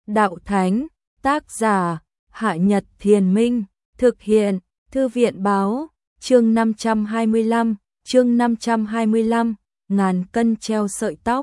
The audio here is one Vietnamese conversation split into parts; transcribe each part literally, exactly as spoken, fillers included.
Đạo Thánh, tác giả, Hạ Nhật Thiền Minh, thực hiện, Thư viện Báo, chương năm trăm hai mươi lăm, chương năm trăm hai mươi lăm, ngàn cân treo sợi tóc.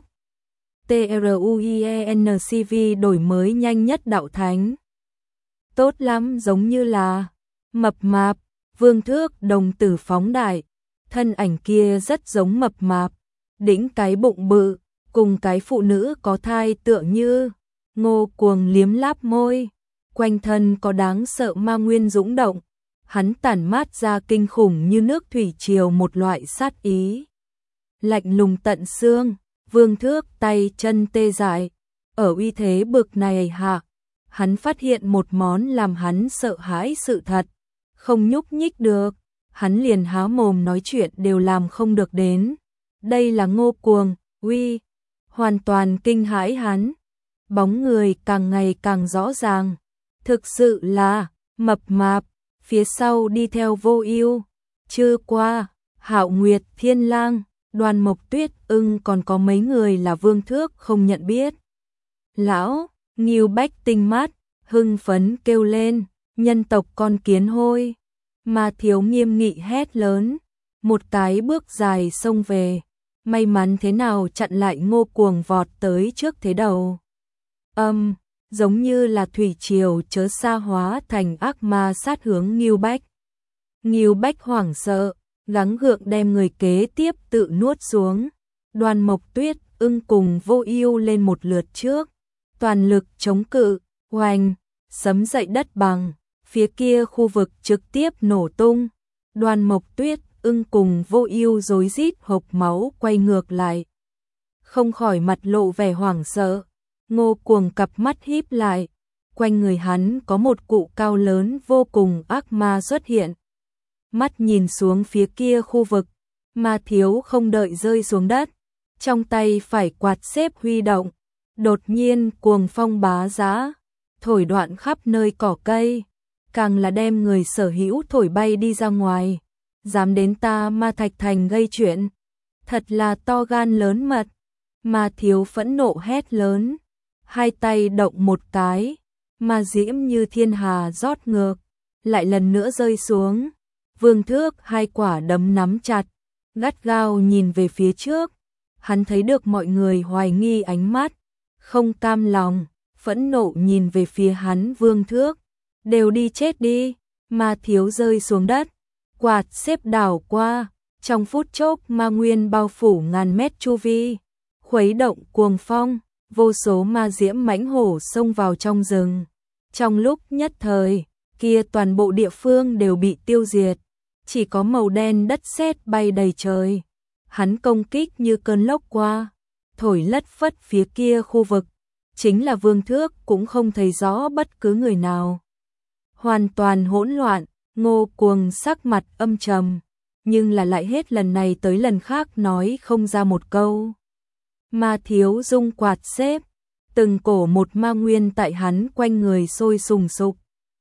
TRUIENCV đổi mới nhanh nhất Đạo Thánh. Tốt lắm, giống như là mập mạp, Vương Thước đồng tử phóng đại, thân ảnh kia rất giống mập mạp, đĩnh cái bụng bự, cùng cái phụ nữ có thai tựa như. Ngô Cuồng liếm láp môi, quanh thân có đáng sợ ma nguyên dũng động, hắn tản mát ra kinh khủng như nước thủy triều, một loại sát ý lạnh lùng tận xương. Vương Thước tay chân tê dại, ở uy thế bực này hạ, hắn phát hiện một món làm hắn sợ hãi sự thật, không nhúc nhích được, hắn liền há mồm nói chuyện đều làm không được đến. Đây là Ngô Cuồng, uy, hoàn toàn kinh hãi hắn. Bóng người càng ngày càng rõ ràng, thực sự là mập mạp, phía sau đi theo Vô Ưu, Trư Qua, Hạo Nguyệt Thiên Lang, Đoàn Mộc Tuyết Ưng, còn có mấy người là Vương Thước không nhận biết. Lão, Ngưu Bách tinh mắt, hưng phấn kêu lên, nhân tộc con kiến hôi. Mà Thiếu nghiêm nghị hét lớn, một cái bước dài xông về, may mắn thế nào chặn lại Ngô Cuồng vọt tới trước thế đầu. Âm, um, giống như là thủy triều chớ xa hóa thành ác ma sát hướng Ngưu Bách. Ngưu Bách hoảng sợ, gắng gượng đem người kế tiếp tự nuốt xuống. Đoàn Mộc Tuyết Ưng cùng Vô Ưu lên một lượt trước, toàn lực chống cự, oanh, sấm dậy đất bằng, phía kia khu vực trực tiếp nổ tung. Đoàn Mộc Tuyết Ưng cùng Vô Ưu rối rít hộc máu quay ngược lại, không khỏi mặt lộ vẻ hoảng sợ. Ngô Cuồng cặp mắt híp lại, quanh người hắn có một cụ cao lớn vô cùng ác ma xuất hiện. Mắt nhìn xuống phía kia khu vực, Ma Thiếu không đợi rơi xuống đất, trong tay phải quạt xếp huy động, đột nhiên cuồng phong bá giá, thổi đoạn khắp nơi cỏ cây, càng là đem người sở hữu thổi bay đi ra ngoài. Dám đến ta Ma Thạch Thành gây chuyện, thật là to gan lớn mật. Ma Thiếu phẫn nộ hét lớn, hai tay động một cái, ma diễm như thiên hà rót ngược, lại lần nữa rơi xuống. Vương Thước hai quả đấm nắm chặt, gắt gao nhìn về phía trước. Hắn thấy được mọi người hoài nghi ánh mắt, không cam lòng, phẫn nộ nhìn về phía hắn. Vương Thước, đều đi chết đi. Ma Thiếu rơi xuống đất, quạt xếp đảo qua, trong phút chốc ma nguyên bao phủ ngàn mét chu vi, khuấy động cuồng phong. Vô số ma diễm mãnh hổ xông vào trong rừng. Trong lúc nhất thời, kia toàn bộ địa phương đều bị tiêu diệt, chỉ có màu đen đất sét bay đầy trời. Hắn công kích như cơn lốc qua, thổi lất phất phía kia khu vực, chính là Vương Thước cũng không thấy rõ bất cứ người nào. Hoàn toàn hỗn loạn. Ngô Cuồng sắc mặt âm trầm, nhưng là lại hết lần này tới lần khác nói không ra một câu. Ma Thiếu dung quạt xếp, từng cổ một ma nguyên tại hắn quanh người sôi sùng sục,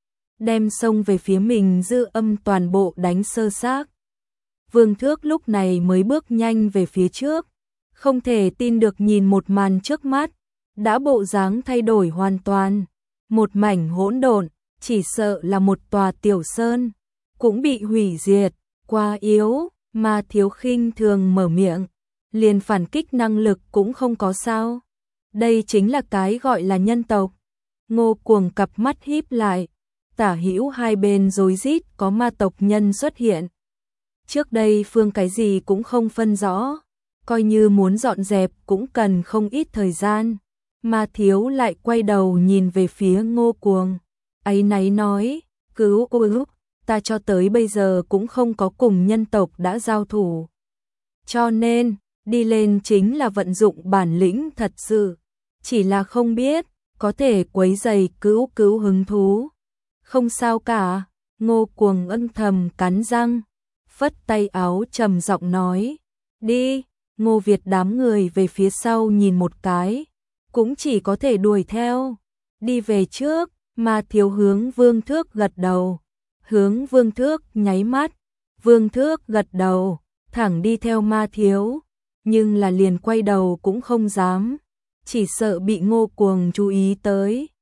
đem xông về phía mình dư âm toàn bộ đánh sơ xác. Vương Thước lúc này mới bước nhanh về phía trước, không thể tin được nhìn một màn trước mắt, đã bộ dáng thay đổi hoàn toàn, một mảnh hỗn độn, chỉ sợ là một tòa tiểu sơn cũng bị hủy diệt. Quá yếu. Ma Thiếu khinh thường mở miệng, liền phản kích năng lực cũng không có sao. Đây chính là cái gọi là nhân tộc. Ngô Cuồng cặp mắt híp lại, tả hữu hai bên rối rít có ma tộc nhân xuất hiện. Trước đây phương cái gì cũng không phân rõ, coi như muốn dọn dẹp cũng cần không ít thời gian. Ma Thiếu lại quay đầu nhìn về phía Ngô Cuồng, áy náy nói, cứu cứu, ta cho tới bây giờ cũng không có cùng nhân tộc đã giao thủ, cho nên đi lên chính là vận dụng bản lĩnh thật sự, chỉ là không biết có thể quấy rầy cứu cứu hứng thú. Không sao cả. Ngô Cuồng âm thầm cắn răng, phất tay áo trầm giọng nói, đi. Ngô Việt đám người về phía sau nhìn một cái, cũng chỉ có thể đuổi theo, đi về trước. Ma Thiếu hướng Vương Thước gật đầu, hướng Vương Thước nháy mắt, Vương Thước gật đầu, thẳng đi theo Ma Thiếu, nhưng là liền quay đầu cũng không dám, chỉ sợ bị Ngô Cuồng chú ý tới.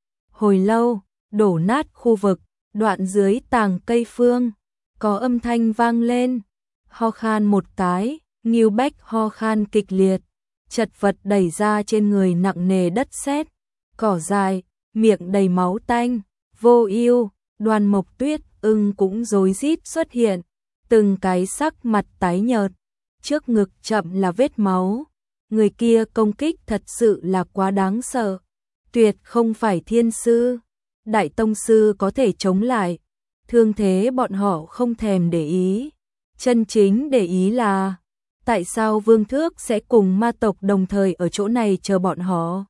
Hồi lâu, đổ nát khu vực, đoạn dưới tàng cây phương, có âm thanh vang lên, ho khan một cái, Ngưu Bách ho khan kịch liệt, chật vật đẩy ra trên người nặng nề đất sét, cỏ dài, miệng đầy máu tanh, Vô Ưu, Đoàn Mộc Tuyết, Ưng cũng rối rít xuất hiện, từng cái sắc mặt tái nhợt, trước ngực chậm là vết máu, người kia công kích thật sự là quá đáng sợ, tuyệt không phải thiên sư, đại tông sư có thể chống lại, thương thế bọn họ không thèm để ý, chân chính để ý là tại sao Vương Thước sẽ cùng ma tộc đồng thời ở chỗ này chờ bọn họ.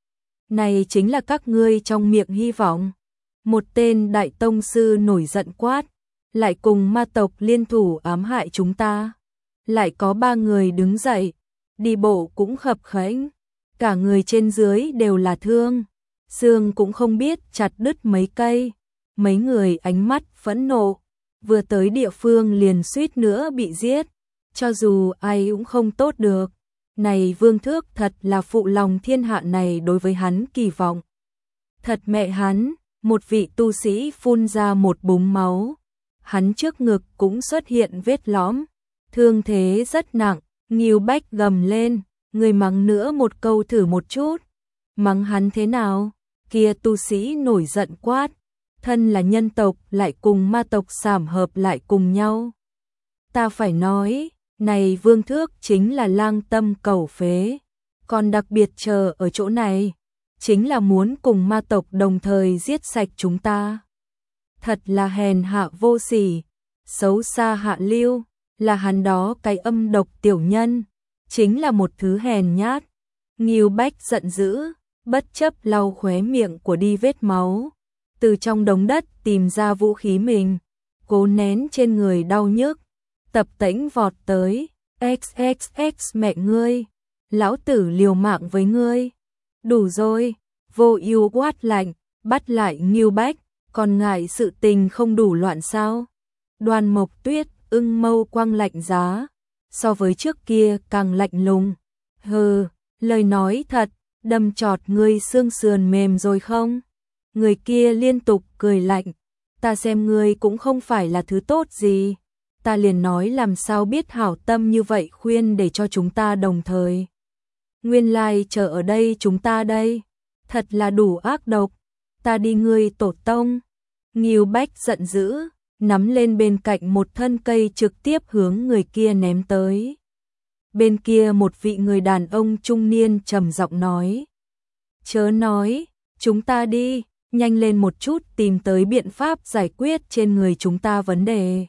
Này chính là các ngươi trong miệng hy vọng. Một tên đại tông sư nổi giận quát, lại cùng ma tộc liên thủ ám hại chúng ta. Lại có ba người đứng dậy, đi bộ cũng khập khẽnh, cả người trên dưới đều là thương, xương cũng không biết chặt đứt mấy cây. Mấy người ánh mắt phẫn nộ, vừa tới địa phương liền suýt nữa bị giết, cho dù ai cũng không tốt được. Này Vương Thước thật là phụ lòng thiên hạ này đối với hắn kỳ vọng. Thật mẹ hắn, một vị tu sĩ phun ra một búng máu. Hắn trước ngực cũng xuất hiện vết lõm, thương thế rất nặng, Ngưu Bách gầm lên, người mắng nữa một câu thử một chút. Mắng hắn thế nào? Kia tu sĩ nổi giận quát, thân là nhân tộc lại cùng ma tộc sảm hợp lại cùng nhau. Ta phải nói, này Vương Thước chính là lang tâm cầu phế, còn đặc biệt chờ ở chỗ này, chính là muốn cùng ma tộc đồng thời giết sạch chúng ta. Thật là hèn hạ vô sỉ, xấu xa hạ lưu, là hắn đó cái âm độc tiểu nhân, chính là một thứ hèn nhát. Ngưu Bách giận dữ, bất chấp lau khóe miệng của đi vết máu, từ trong đống đất tìm ra vũ khí mình, cố nén trên người đau nhức, tập tễnh vọt tới, xxx mẹ ngươi, lão tử liều mạng với ngươi. Đủ rồi, Vô Ưu quát lạnh, bắt lại Ngưu Bách, còn ngại sự tình không đủ loạn sao? Đoàn Mộc Tuyết, Ưng mâu quang lạnh giá, so với trước kia càng lạnh lùng. Hừ, lời nói thật, đâm chọt ngươi xương sườn mềm rồi không? Người kia liên tục cười lạnh, ta xem ngươi cũng không phải là thứ tốt gì, ta liền nói làm sao biết hảo tâm như vậy khuyên để cho chúng ta đồng thời. Nguyên lai chờ ở đây chúng ta đây, thật là đủ ác độc, ta đi ngươi tổ tông. Ngưu Bách giận dữ, nắm lên bên cạnh một thân cây trực tiếp hướng người kia ném tới. Bên kia một vị người đàn ông trung niên trầm giọng nói, chớ nói, chúng ta đi, nhanh lên một chút tìm tới biện pháp giải quyết trên người chúng ta vấn đề.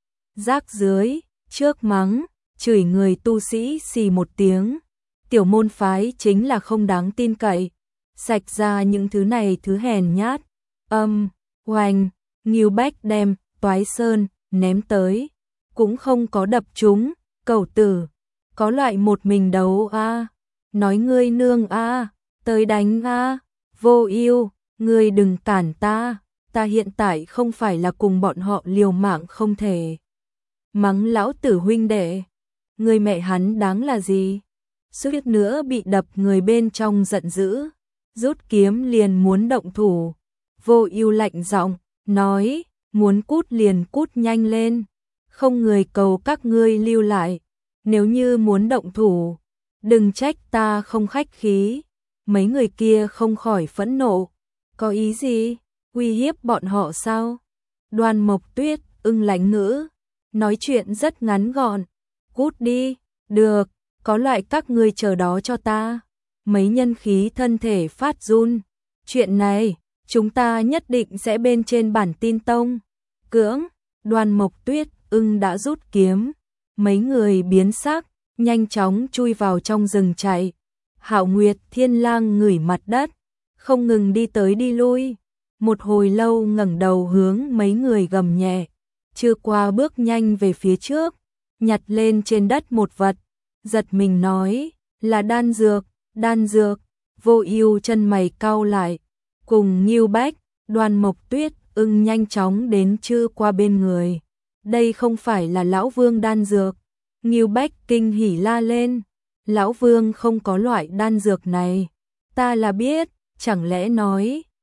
Rác dưới, trước mắng, chửi người tu sĩ xì một tiếng, tiểu môn phái chính là không đáng tin cậy, sạch ra những thứ này thứ hèn nhát. Âm, oanh, Ngưu Bách đem Toái Sơn ném tới, cũng không có đập trúng, cẩu tử, có loại một mình đấu a, nói ngươi nương a, tới đánh a, Vô Ưu, ngươi đừng cản ta, ta hiện tại không phải là cùng bọn họ liều mạng không thể. Mắng lão tử huynh đệ, người mẹ hắn đáng là gì? Suýt nữa bị đập người bên trong giận dữ, rút kiếm liền muốn động thủ. Vô Ưu lạnh giọng nói, muốn cút liền cút nhanh lên, không người cầu các ngươi lưu lại, nếu như muốn động thủ, đừng trách ta không khách khí. Mấy người kia không khỏi phẫn nộ, có ý gì? Uy hiếp bọn họ sao? Đoàn Mộc Tuyết, Ưng lãnh ngữ, nói chuyện rất ngắn gọn, cút đi, được, có loại các ngươi chờ đó cho ta. Mấy nhân khí thân thể phát run, chuyện này, chúng ta nhất định sẽ bên trên bản tin tông. Cưỡng, Đoàn Mộc Tuyết, Ưng đã rút kiếm, mấy người biến sắc, nhanh chóng chui vào trong rừng chạy. Hạo Nguyệt Thiên Lang ngửi mặt đất, không ngừng đi tới đi lui, một hồi lâu ngẩng đầu hướng mấy người gầm nhẹ, chưa qua bước nhanh về phía trước, nhặt lên trên đất một vật, giật mình nói, là đan dược, đan dược. Vô Ưu chân mày cau lại, cùng Ngưu Bách, Đoàn Mộc Tuyết, Ưng nhanh chóng đến chư qua bên người. Đây không phải là lão Vương đan dược. Ngưu Bách kinh hỉ la lên, lão Vương không có loại đan dược này, ta là biết, chẳng lẽ nói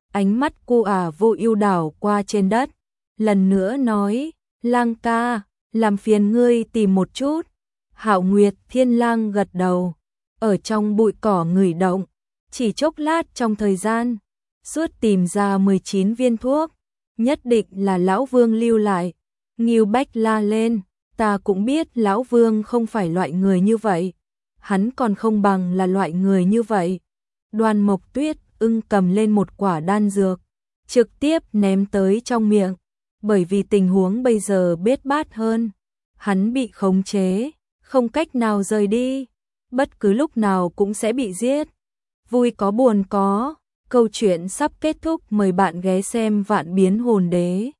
ánh mắt cô ả vô ưu đảo qua trên đất, lần nữa nói, Lang ca, làm phiền ngươi tìm một chút. Hạo Nguyệt Thiên Lang gật đầu, ở trong bụi cỏ ngửi động, chỉ chốc lát trong thời gian, suốt tìm ra mười chín viên thuốc, nhất định là lão Vương lưu lại. Ngưu Bách la lên, ta cũng biết lão Vương không phải loại người như vậy, hắn còn không bằng là loại người như vậy. Đoan Mộc Tuyết ưng cầm lên một quả đan dược, trực tiếp ném tới trong miệng, bởi vì tình huống bây giờ bết bát hơn, hắn bị khống chế, không cách nào rời đi, bất cứ lúc nào cũng sẽ bị giết. Vui có buồn có, câu chuyện sắp kết thúc, mời bạn ghé xem Vạn Biến Hồn Đế.